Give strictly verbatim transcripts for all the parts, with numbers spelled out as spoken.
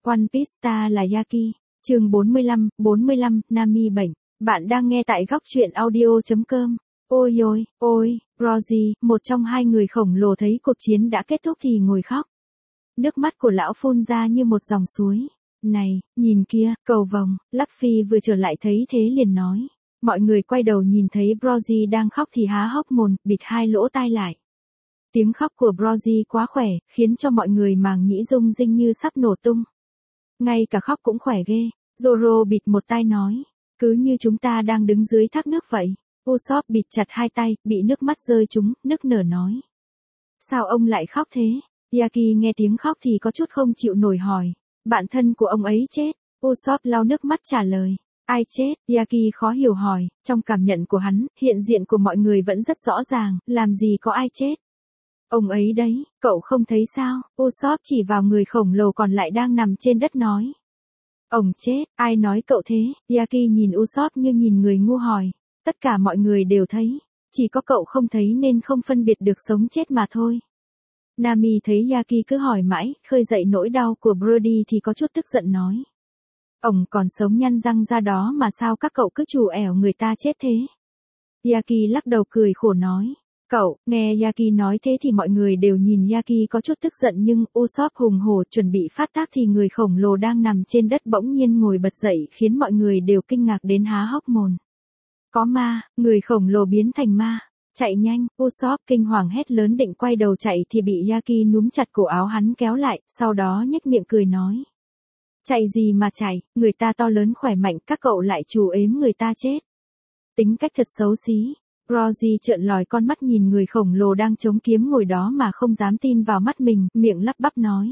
One Piece Star là Yaki. Chương bốn mươi lăm, bốn mươi lăm, Nami bệnh. Bạn đang nghe tại góc truyện audio chấm com. Ôi ôi, ôi, Brogy, một trong hai người khổng lồ thấy cuộc chiến đã kết thúc thì ngồi khóc. Nước mắt của lão phun ra như một dòng suối. Này, nhìn kia, cầu vồng. Luffy vừa trở lại thấy thế liền nói. Mọi người quay đầu nhìn thấy Brogy đang khóc thì há hốc mồm, bịt hai lỗ tai lại. Tiếng khóc của Brogy quá khỏe, khiến cho mọi người màng nhĩ rung rinh như sắp nổ tung. Ngay cả khóc cũng khỏe ghê. Zoro bịt một tai nói. Cứ như chúng ta đang đứng dưới thác nước vậy. Usopp bịt chặt hai tay, bị nước mắt rơi trúng, nức nở nói. Sao ông lại khóc thế? Yaki nghe tiếng khóc thì có chút không chịu nổi hỏi. Bạn thân của ông ấy chết. Usopp lau nước mắt trả lời. Ai chết? Yaki khó hiểu hỏi. Trong cảm nhận của hắn, hiện diện của mọi người vẫn rất rõ ràng, làm gì có ai chết. Ông ấy đấy, cậu không thấy sao? Usopp chỉ vào người khổng lồ còn lại đang nằm trên đất nói. Ông chết, ai nói cậu thế? Yaki nhìn Usopp như nhìn người ngu hỏi. Tất cả mọi người đều thấy, chỉ có cậu không thấy nên không phân biệt được sống chết mà thôi. Nami thấy Yaki cứ hỏi mãi, khơi dậy nỗi đau của Brody thì có chút tức giận nói. Ông còn sống nhăn răng ra đó mà sao các cậu cứ trù ẻo người ta chết thế? Yaki lắc đầu cười khổ nói. Cậu, nghe Yaki nói thế thì mọi người đều nhìn Yaki có chút tức giận nhưng Usopp hùng hổ chuẩn bị phát tác thì người khổng lồ đang nằm trên đất bỗng nhiên ngồi bật dậy khiến mọi người đều kinh ngạc đến há hốc mồm. Có ma, người khổng lồ biến thành ma. Chạy nhanh, Usopp kinh hoàng hét lớn định quay đầu chạy thì bị Yaki núm chặt cổ áo hắn kéo lại, sau đó nhếch miệng cười nói. Chạy gì mà chạy, người ta to lớn khỏe mạnh các cậu lại trù ếm người ta chết. Tính cách thật xấu xí. Brogy trợn lòi con mắt nhìn người khổng lồ đang chống kiếm ngồi đó mà không dám tin vào mắt mình, miệng lắp bắp nói.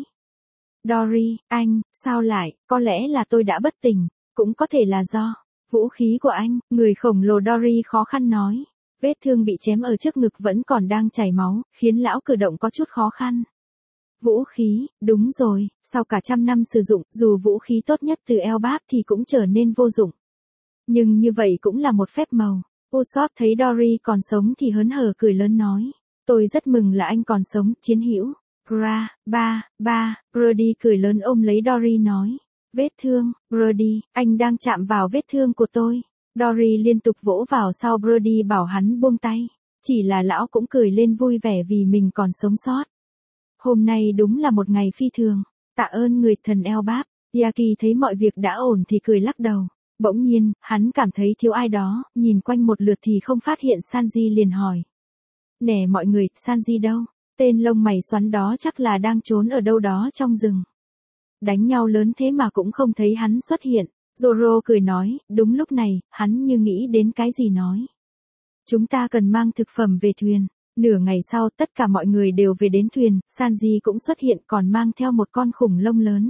Dory, anh, sao lại, có lẽ là tôi đã bất tỉnh, cũng có thể là do vũ khí của anh, người khổng lồ Dory khó khăn nói. Vết thương bị chém ở trước ngực vẫn còn đang chảy máu, khiến lão cử động có chút khó khăn. Vũ khí, đúng rồi, sau cả trăm năm sử dụng, dù vũ khí tốt nhất từ Elbap thì cũng trở nên vô dụng. Nhưng như vậy cũng là một phép màu. Usopp thấy Dory còn sống thì hớn hở cười lớn nói. Tôi rất mừng là anh còn sống, chiến hữu. Ra, ba, ba, Brody cười lớn ôm lấy Dory nói. Vết thương, Brody, anh đang chạm vào vết thương của tôi. Dory liên tục vỗ vào sau Brody bảo hắn buông tay. Chỉ là lão cũng cười lên vui vẻ vì mình còn sống sót. Hôm nay đúng là một ngày phi thường. Tạ ơn người thần Elbap. Yaki thấy mọi việc đã ổn thì cười lắc đầu. Bỗng nhiên, hắn cảm thấy thiếu ai đó, nhìn quanh một lượt thì không phát hiện Sanji liền hỏi. Nè mọi người, Sanji đâu? Tên lông mày xoắn đó chắc là đang trốn ở đâu đó trong rừng. Đánh nhau lớn thế mà cũng không thấy hắn xuất hiện. Zoro cười nói, đúng lúc này, hắn như nghĩ đến cái gì nói. Chúng ta cần mang thực phẩm về thuyền. Nửa ngày sau tất cả mọi người đều về đến thuyền, Sanji cũng xuất hiện còn mang theo một con khủng long lớn.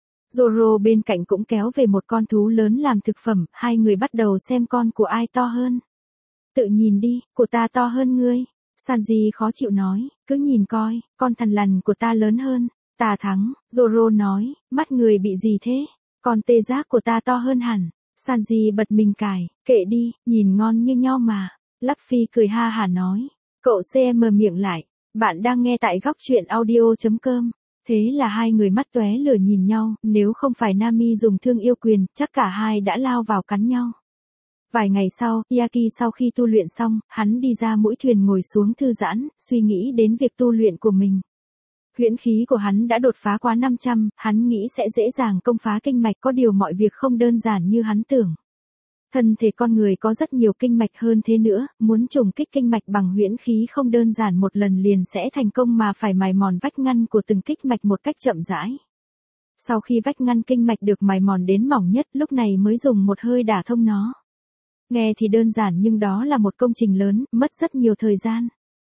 Zoro bên cạnh cũng kéo về một con thú lớn làm thực phẩm, hai người bắt đầu xem con của ai to hơn. Tự nhìn đi, của ta to hơn ngươi. Sanji khó chịu nói, cứ nhìn coi, con thằn lằn của ta lớn hơn. Ta thắng, Zoro nói, mắt người bị gì thế? Con tê giác của ta to hơn hẳn. Sanji bật mình cài, kệ đi, nhìn ngon như nhau mà. Luffy cười ha hả nói. Cậu xê em miệng lại. Bạn đang nghe tại góc truyện audio chấm com. Thế là hai người mắt tóe lửa nhìn nhau, nếu không phải Nami dùng thương yêu quyền, chắc cả hai đã lao vào cắn nhau. Vài ngày sau, Yaki sau khi tu luyện xong, hắn đi ra mũi thuyền ngồi xuống thư giãn, suy nghĩ đến việc tu luyện của mình. Huyễn khí của hắn đã đột phá quá năm trăm, hắn nghĩ sẽ dễ dàng công phá kinh mạch, có điều mọi việc không đơn giản như hắn tưởng. Thân thể con người có rất nhiều kinh mạch hơn thế nữa, muốn trùng kích kinh mạch bằng huyễn khí không đơn giản một lần liền sẽ thành công mà phải mài mòn vách ngăn của từng kích mạch một cách chậm rãi. Sau khi vách ngăn kinh mạch được mài mòn đến mỏng nhất lúc này mới dùng một hơi đả thông nó. Nghe thì đơn giản nhưng đó là một công trình lớn, mất rất nhiều thời gian.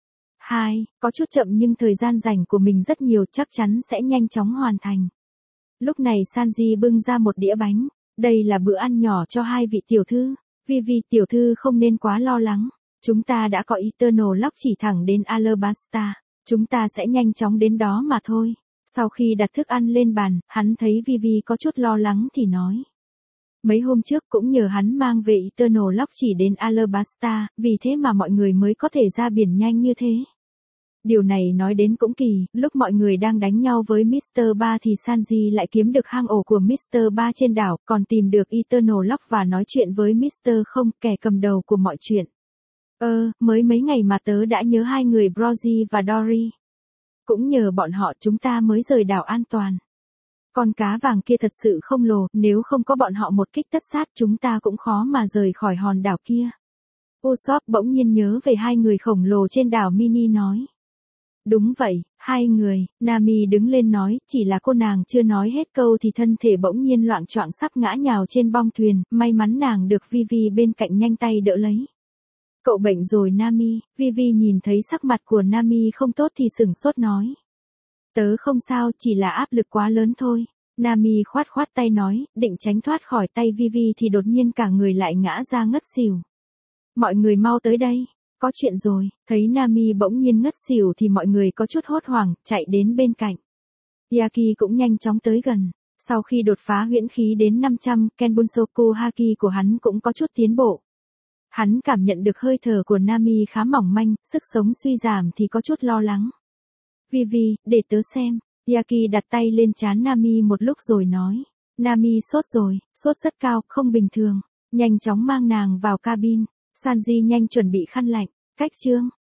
Hai, có chút chậm nhưng thời gian dành của mình rất nhiều chắc chắn sẽ nhanh chóng hoàn thành. Lúc này Sanji bưng ra một đĩa bánh. Đây là bữa ăn nhỏ cho hai vị tiểu thư. Vivi tiểu thư không nên quá lo lắng. Chúng ta đã có Eternal Lock chỉ thẳng đến Alabasta. Chúng ta sẽ nhanh chóng đến đó mà thôi. Sau khi đặt thức ăn lên bàn, hắn thấy Vivi có chút lo lắng thì nói. Mấy hôm trước cũng nhờ hắn mang về Eternal Lock chỉ đến Alabasta, vì thế mà mọi người mới có thể ra biển nhanh như thế. Điều này nói đến cũng kỳ, lúc mọi người đang đánh nhau với mít tơ Ba thì Sanji lại kiếm được hang ổ của mít tơ Ba trên đảo, còn tìm được Eternal Lock và nói chuyện với mít tơ Không, kẻ cầm đầu của mọi chuyện. Ơ, mới mấy ngày mà tớ đã nhớ hai người Brogy và Dory. Cũng nhờ bọn họ chúng ta mới rời đảo an toàn. Con cá vàng kia thật sự không lồ, nếu không có bọn họ một kích tất sát chúng ta cũng khó mà rời khỏi hòn đảo kia. Usopp bỗng nhiên nhớ về hai người khổng lồ trên đảo Mini nói. Đúng vậy, hai người, Nami đứng lên nói, chỉ là cô nàng chưa nói hết câu thì thân thể bỗng nhiên loạng choạng sắp ngã nhào trên bong thuyền, may mắn nàng được Vivi bên cạnh nhanh tay đỡ lấy. Cậu bệnh rồi Nami, Vivi nhìn thấy sắc mặt của Nami không tốt thì sửng sốt nói. Tớ không sao, chỉ là áp lực quá lớn thôi. Nami khoát khoát tay nói, định tránh thoát khỏi tay Vivi thì đột nhiên cả người lại ngã ra ngất xỉu. Mọi người mau tới đây, có chuyện rồi, thấy Nami bỗng nhiên ngất xỉu thì mọi người có chút hốt hoảng, chạy đến bên cạnh. Yaki cũng nhanh chóng tới gần, sau khi đột phá huyễn khí đến năm trăm, Kenbunsoku Haki của hắn cũng có chút tiến bộ. Hắn cảm nhận được hơi thở của Nami khá mỏng manh, sức sống suy giảm thì có chút lo lắng. Vivi, để tớ xem. Yaki đặt tay lên trán Nami một lúc rồi nói. Nami sốt rồi, sốt rất cao, không bình thường. Nhanh chóng mang nàng vào cabin. Sanji nhanh chuẩn bị khăn lạnh. Cách chương.